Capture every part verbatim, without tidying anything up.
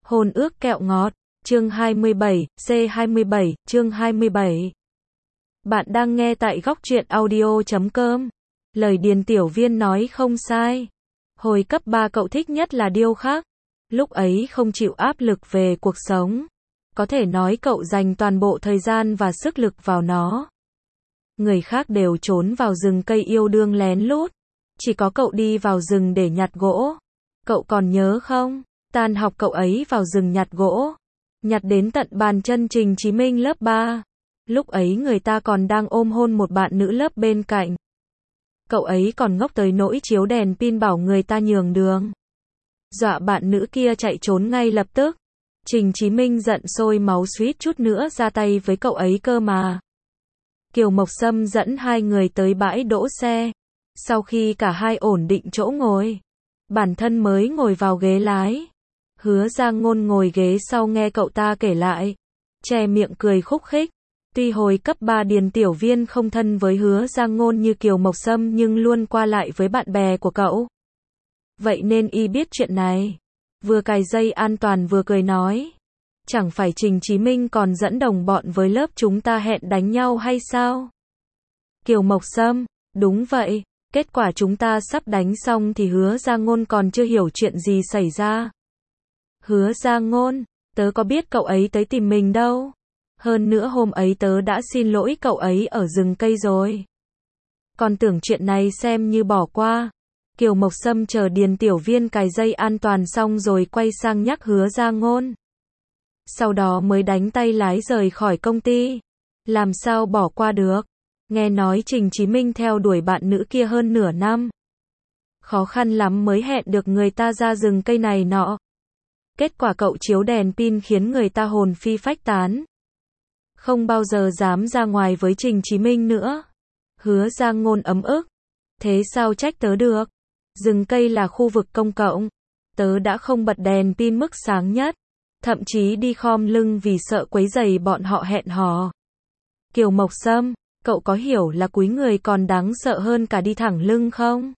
Hôn ước kẹo ngọt, chương hai mươi bảy, C hai mươi bảy, chương hai mươi bảy. Bạn đang nghe tại góc truyện audio chấm com. Lời Điền Tiểu Viên nói không sai. Hồi cấp ba cậu thích nhất là điêu khắc. Lúc ấy không chịu áp lực về cuộc sống. Có thể nói cậu dành toàn bộ thời gian và sức lực vào nó. Người khác đều trốn vào rừng cây yêu đương lén lút. Chỉ có cậu đi vào rừng để nhặt gỗ. Cậu còn nhớ không? Tan học cậu ấy vào rừng nhặt gỗ. Nhặt đến tận bàn chân Trình Chí Minh lớp ba. Lúc ấy người ta còn đang ôm hôn một bạn nữ lớp bên cạnh. Cậu ấy còn ngốc tới nỗi chiếu đèn pin bảo người ta nhường đường. Dọa bạn nữ kia chạy trốn ngay lập tức. Trình Chí Minh giận sôi máu suýt chút nữa ra tay với cậu ấy cơ mà. Kiều Mộc Sâm dẫn hai người tới bãi đỗ xe. Sau khi cả hai ổn định chỗ ngồi, bản thân mới ngồi vào ghế lái. Hứa Giang Ngôn ngồi ghế sau nghe cậu ta kể lại, che miệng cười khúc khích. Tuy hồi cấp ba Điền Tiểu Viên không thân với Hứa Giang Ngôn như Kiều Mộc Sâm nhưng luôn qua lại với bạn bè của cậu. Vậy nên y biết chuyện này. Vừa cài dây an toàn vừa cười nói, chẳng phải Trình Chí Minh còn dẫn đồng bọn với lớp chúng ta hẹn đánh nhau hay sao? Kiều Mộc Sâm, đúng vậy. Kết quả chúng ta sắp đánh xong thì Hứa Giang Ngôn còn chưa hiểu chuyện gì xảy ra. Hứa Giang Ngôn, tớ có biết cậu ấy tới tìm mình đâu. Hơn nữa hôm ấy tớ đã xin lỗi cậu ấy ở rừng cây rồi. Còn tưởng chuyện này xem như bỏ qua. Kiều Mộc Sâm chờ Điền Tiểu Viên cài dây an toàn xong rồi quay sang nhắc Hứa Giang Ngôn. Sau đó mới đánh tay lái rời khỏi công ty. Làm sao bỏ qua được. Nghe nói Trình Chí Minh theo đuổi bạn nữ kia hơn nửa năm. Khó khăn lắm mới hẹn được người ta ra rừng cây này nọ. Kết quả cậu chiếu đèn pin khiến người ta hồn phi phách tán. Không bao giờ dám ra ngoài với Trình Chí Minh nữa. Hứa Giang Ngôn ấm ức. Thế sao trách tớ được? Rừng cây là khu vực công cộng. Tớ đã không bật đèn pin mức sáng nhất. Thậm chí đi khom lưng vì sợ quấy rầy bọn họ hẹn hò. Kiều Mộc Sâm, cậu có hiểu là cúi người còn đáng sợ hơn cả đi thẳng lưng không?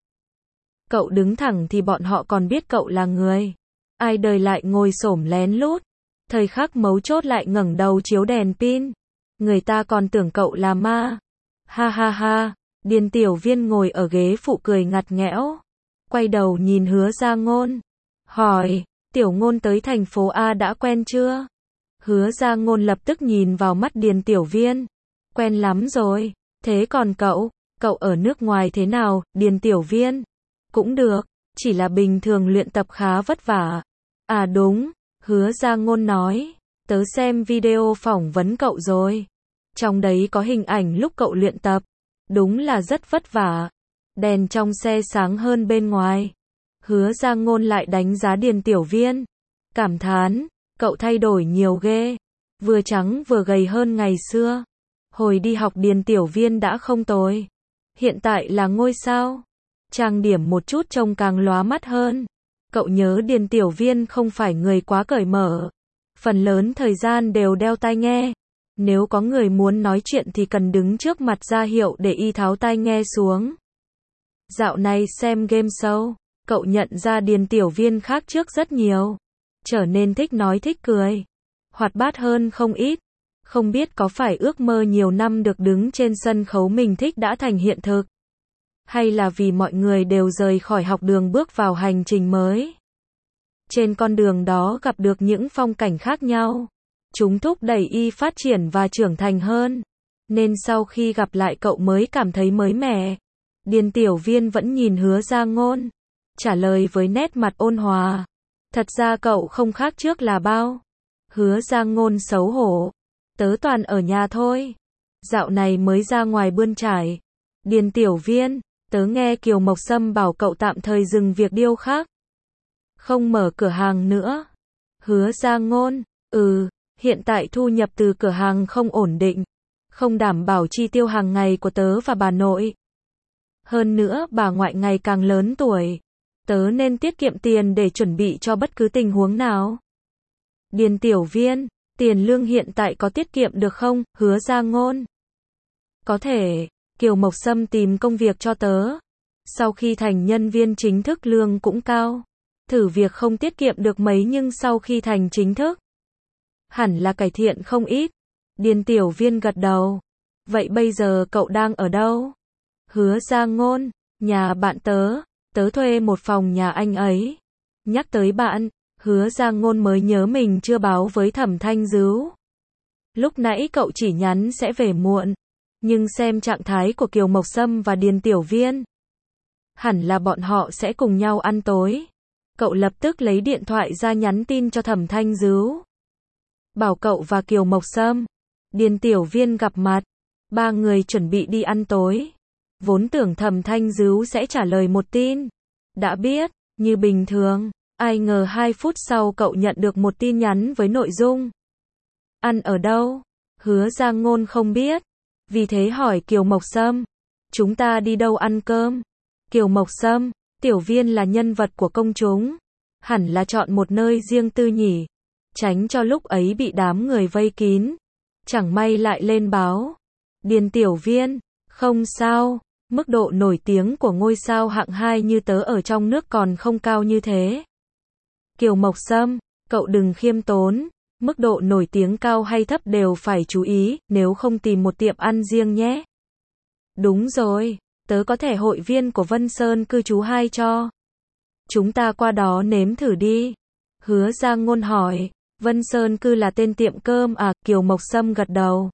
Cậu đứng thẳng thì bọn họ còn biết cậu là người. Ai đời lại ngồi xổm lén lút. Thời khắc mấu chốt lại ngẩng đầu chiếu đèn pin. Người ta còn tưởng cậu là ma. Ha ha ha. Điền Tiểu Viên ngồi ở ghế phụ cười ngặt nghẽo. Quay đầu nhìn Hứa Giang Ngôn. Hỏi, Tiểu Ngôn tới thành phố A đã quen chưa? Hứa Giang Ngôn lập tức nhìn vào mắt Điền Tiểu Viên. Quen lắm rồi. Thế còn cậu? Cậu ở nước ngoài thế nào? Điền Tiểu Viên. Cũng được. Chỉ là bình thường luyện tập khá vất vả. À đúng. Hứa Giang Ngôn nói. Tớ xem video phỏng vấn cậu rồi. Trong đấy có hình ảnh lúc cậu luyện tập. Đúng là rất vất vả. Đèn trong xe sáng hơn bên ngoài. Hứa Giang Ngôn lại đánh giá Điền Tiểu Viên. Cảm thán. Cậu thay đổi nhiều ghê. Vừa trắng vừa gầy hơn ngày xưa. Hồi đi học Điền Tiểu Viên đã không tồi. Hiện tại là ngôi sao. Trang điểm một chút trông càng lóa mắt hơn. Cậu nhớ Điền Tiểu Viên không phải người quá cởi mở. Phần lớn thời gian đều đeo tai nghe. Nếu có người muốn nói chuyện thì cần đứng trước mặt ra hiệu để y tháo tai nghe xuống. Dạo này xem game show, cậu nhận ra Điền Tiểu Viên khác trước rất nhiều. Trở nên thích nói thích cười. Hoạt bát hơn không ít. Không biết có phải ước mơ nhiều năm được đứng trên sân khấu mình thích đã thành hiện thực. Hay là vì mọi người đều rời khỏi học đường bước vào hành trình mới. Trên con đường đó gặp được những phong cảnh khác nhau. Chúng thúc đẩy y phát triển và trưởng thành hơn. Nên sau khi gặp lại cậu mới cảm thấy mới mẻ. Điền Tiểu Viên vẫn nhìn Hứa Giang Ngôn. Trả lời với nét mặt ôn hòa. Thật ra cậu không khác trước là bao. Hứa Giang Ngôn xấu hổ. Tớ toàn ở nhà thôi. Dạo này mới ra ngoài bươn trải. Điền Tiểu Viên, tớ nghe Kiều Mộc Sâm bảo cậu tạm thời dừng việc điêu khắc. Không mở cửa hàng nữa. Hứa Giang Ngôn, ừ, hiện tại thu nhập từ cửa hàng không ổn định. Không đảm bảo chi tiêu hàng ngày của tớ và bà nội. Hơn nữa bà ngoại ngày càng lớn tuổi. Tớ nên tiết kiệm tiền để chuẩn bị cho bất cứ tình huống nào. Điền Tiểu Viên, tiền lương hiện tại có tiết kiệm được không? Hứa Giang Ngôn. Có thể, Kiều Mộc Sâm tìm công việc cho tớ. Sau khi thành nhân viên chính thức lương cũng cao. Thử việc không tiết kiệm được mấy nhưng sau khi thành chính thức, hẳn là cải thiện không ít. Điền Tiểu Viên gật đầu. Vậy bây giờ cậu đang ở đâu? Hứa Gia Ngôn, nhà bạn tớ, tớ thuê một phòng nhà anh ấy. Nhắc tới bạn, Hứa Gia Ngôn mới nhớ mình chưa báo với Thẩm Thanh Dứu. Lúc nãy cậu chỉ nhắn sẽ về muộn, nhưng xem trạng thái của Kiều Mộc Sâm và Điền Tiểu Viên, hẳn là bọn họ sẽ cùng nhau ăn tối. Cậu lập tức lấy điện thoại ra nhắn tin cho Thẩm Thanh Dứu. Bảo cậu và Kiều Mộc Sâm, Điền Tiểu Viên gặp mặt, ba người chuẩn bị đi ăn tối. Vốn tưởng Thẩm Thanh Dứu sẽ trả lời một tin, đã biết, như bình thường. Ai ngờ hai phút sau cậu nhận được một tin nhắn với nội dung: ăn ở đâu? Hứa Gia Ngôn không biết, vì thế hỏi Kiều Mộc Sâm, chúng ta đi đâu ăn cơm? Kiều Mộc Sâm, Tiểu Viên là nhân vật của công chúng, hẳn là chọn một nơi riêng tư nhỉ, tránh cho lúc ấy bị đám người vây kín. Chẳng may lại lên báo. Điền Tiểu Viên, không sao, mức độ nổi tiếng của ngôi sao hạng hai như tớ ở trong nước còn không cao như thế. Kiều Mộc Sâm, cậu đừng khiêm tốn, mức độ nổi tiếng cao hay thấp đều phải chú ý, nếu không tìm một tiệm ăn riêng nhé. Đúng rồi, tớ có thẻ hội viên của Vân Sơn cư trú hai cho. Chúng ta qua đó nếm thử đi. Hứa Gia Ngôn hỏi, Vân Sơn cư là tên tiệm cơm à? Kiều Mộc Sâm gật đầu.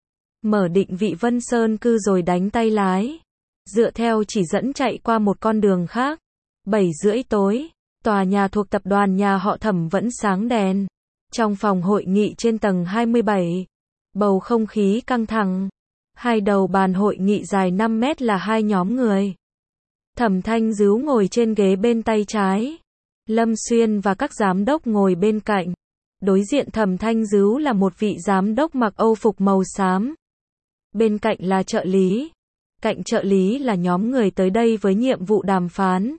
Mở định vị Vân Sơn cư rồi đánh tay lái. Dựa theo chỉ dẫn chạy qua một con đường khác. bảy rưỡi tối, tòa nhà thuộc tập đoàn nhà họ Thẩm vẫn sáng đèn. Trong phòng hội nghị trên tầng hai mươi bảy, bầu không khí căng thẳng. Hai đầu bàn hội nghị dài năm mét là hai nhóm người. Thẩm Thanh Dứu ngồi trên ghế bên tay trái. Lâm Xuyên và các giám đốc ngồi bên cạnh. Đối diện Thẩm Thanh Dứu là một vị giám đốc mặc âu phục màu xám. Bên cạnh là trợ lý. Cạnh trợ lý là nhóm người tới đây với nhiệm vụ đàm phán.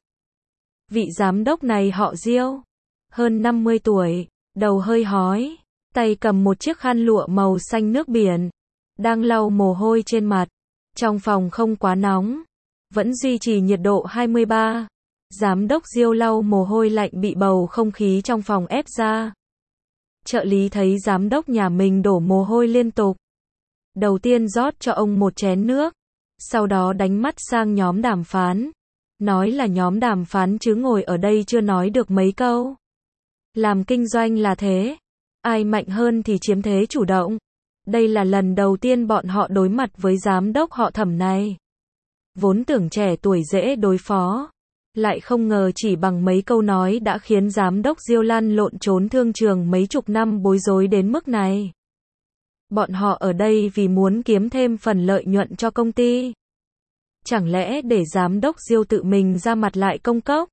Vị giám đốc này họ Diêu, hơn năm mươi tuổi, đầu hơi hói, tay cầm một chiếc khăn lụa màu xanh nước biển, đang lau mồ hôi trên mặt. Trong phòng không quá nóng, vẫn duy trì nhiệt độ hai mươi ba. Giám đốc Diêu lau mồ hôi lạnh bị bầu không khí trong phòng ép ra. Trợ lý thấy giám đốc nhà mình đổ mồ hôi liên tục. Đầu tiên rót cho ông một chén nước, sau đó đánh mắt sang nhóm đàm phán. Nói là nhóm đàm phán chứ ngồi ở đây chưa nói được mấy câu. Làm kinh doanh là thế, ai mạnh hơn thì chiếm thế chủ động. Đây là lần đầu tiên bọn họ đối mặt với giám đốc họ Thẩm này. Vốn tưởng trẻ tuổi dễ đối phó, lại không ngờ chỉ bằng mấy câu nói đã khiến giám đốc Diêu lăn lộn trốn thương trường mấy chục năm bối rối đến mức này. Bọn họ ở đây vì muốn kiếm thêm phần lợi nhuận cho công ty. Chẳng lẽ để giám đốc Diêu tự mình ra mặt lại công cốc?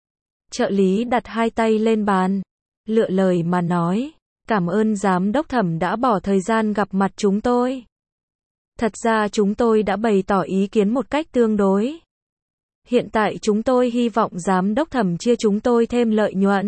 Trợ lý đặt hai tay lên bàn, lựa lời mà nói, cảm ơn giám đốc Thẩm đã bỏ thời gian gặp mặt chúng tôi. Thật ra chúng tôi đã bày tỏ ý kiến một cách tương đối. Hiện tại chúng tôi hy vọng giám đốc Thẩm chia chúng tôi thêm lợi nhuận.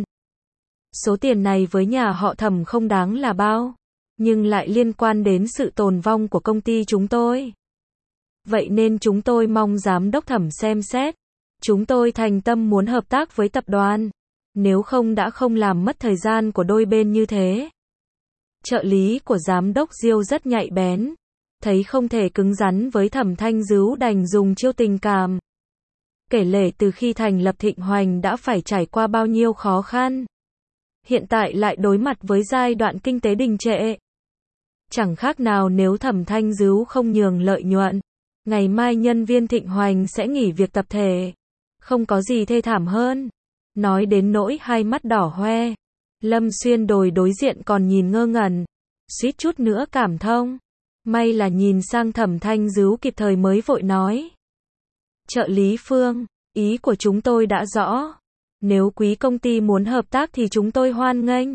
Số tiền này với nhà họ Thẩm không đáng là bao, nhưng lại liên quan đến sự tồn vong của công ty chúng tôi. Vậy nên chúng tôi mong giám đốc Thẩm xem xét. Chúng tôi thành tâm muốn hợp tác với tập đoàn, nếu không đã không làm mất thời gian của đôi bên như thế. Trợ lý của giám đốc Diêu rất nhạy bén, thấy không thể cứng rắn với Thẩm Thanh Dứu đành dùng chiêu tình cảm. Kể lể từ khi thành lập Thịnh Hoành đã phải trải qua bao nhiêu khó khăn. Hiện tại lại đối mặt với giai đoạn kinh tế đình trệ. Chẳng khác nào nếu Thẩm Thanh Dứu không nhường lợi nhuận, ngày mai nhân viên Thịnh Hoành sẽ nghỉ việc tập thể. Không có gì thê thảm hơn. Nói đến nỗi hai mắt đỏ hoe. Lâm Xuyên đồi đối diện còn nhìn ngơ ngẩn, suýt chút nữa cảm thông. May là nhìn sang Thẩm Thanh Dứu kịp thời mới vội nói. Trợ lý Phương, ý của chúng tôi đã rõ. Nếu quý công ty muốn hợp tác thì chúng tôi hoan nghênh.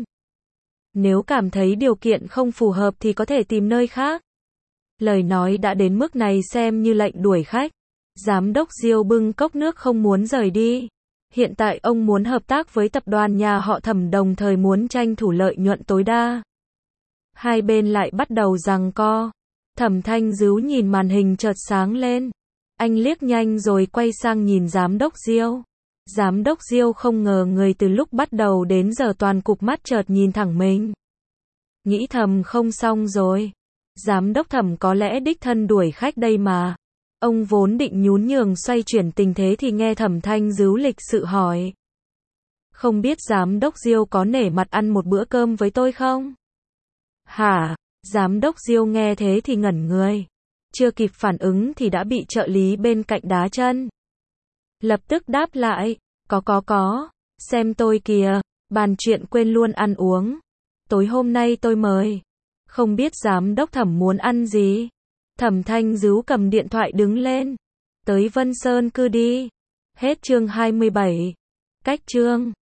Nếu cảm thấy điều kiện không phù hợp thì có thể tìm nơi khác. Lời nói đã đến mức này xem như lệnh đuổi khách. Giám đốc Diêu bưng cốc nước không muốn rời đi. Hiện tại ông muốn hợp tác với tập đoàn nhà họ Thẩm đồng thời muốn tranh thủ lợi nhuận tối đa. Hai bên lại bắt đầu giằng co. Thẩm Thanh Dứu nhìn màn hình chợt sáng lên. Anh liếc nhanh rồi quay sang nhìn giám đốc Diêu. Giám đốc Diêu không ngờ người từ lúc bắt đầu đến giờ toàn cụp mắt chợt nhìn thẳng mình. Nghĩ thầm không xong rồi. Giám đốc Thẩm có lẽ đích thân đuổi khách đây mà. Ông vốn định nhún nhường xoay chuyển tình thế thì nghe Thẩm Thanh Dứu lịch sự hỏi. Không biết giám đốc Diêu có nể mặt ăn một bữa cơm với tôi không? Hả? Giám đốc Diêu nghe thế thì ngẩn người. Chưa kịp phản ứng thì đã bị trợ lý bên cạnh đá chân. Lập tức đáp lại. Có có có. Xem tôi kìa. Bàn chuyện quên luôn ăn uống. Tối hôm nay tôi mời. Không biết giám đốc Thẩm muốn ăn gì? Thẩm Thanh Dứu cầm điện thoại đứng lên. Tới Vân Sơn Cư đi. Hết chương hai mươi bảy. Cách chương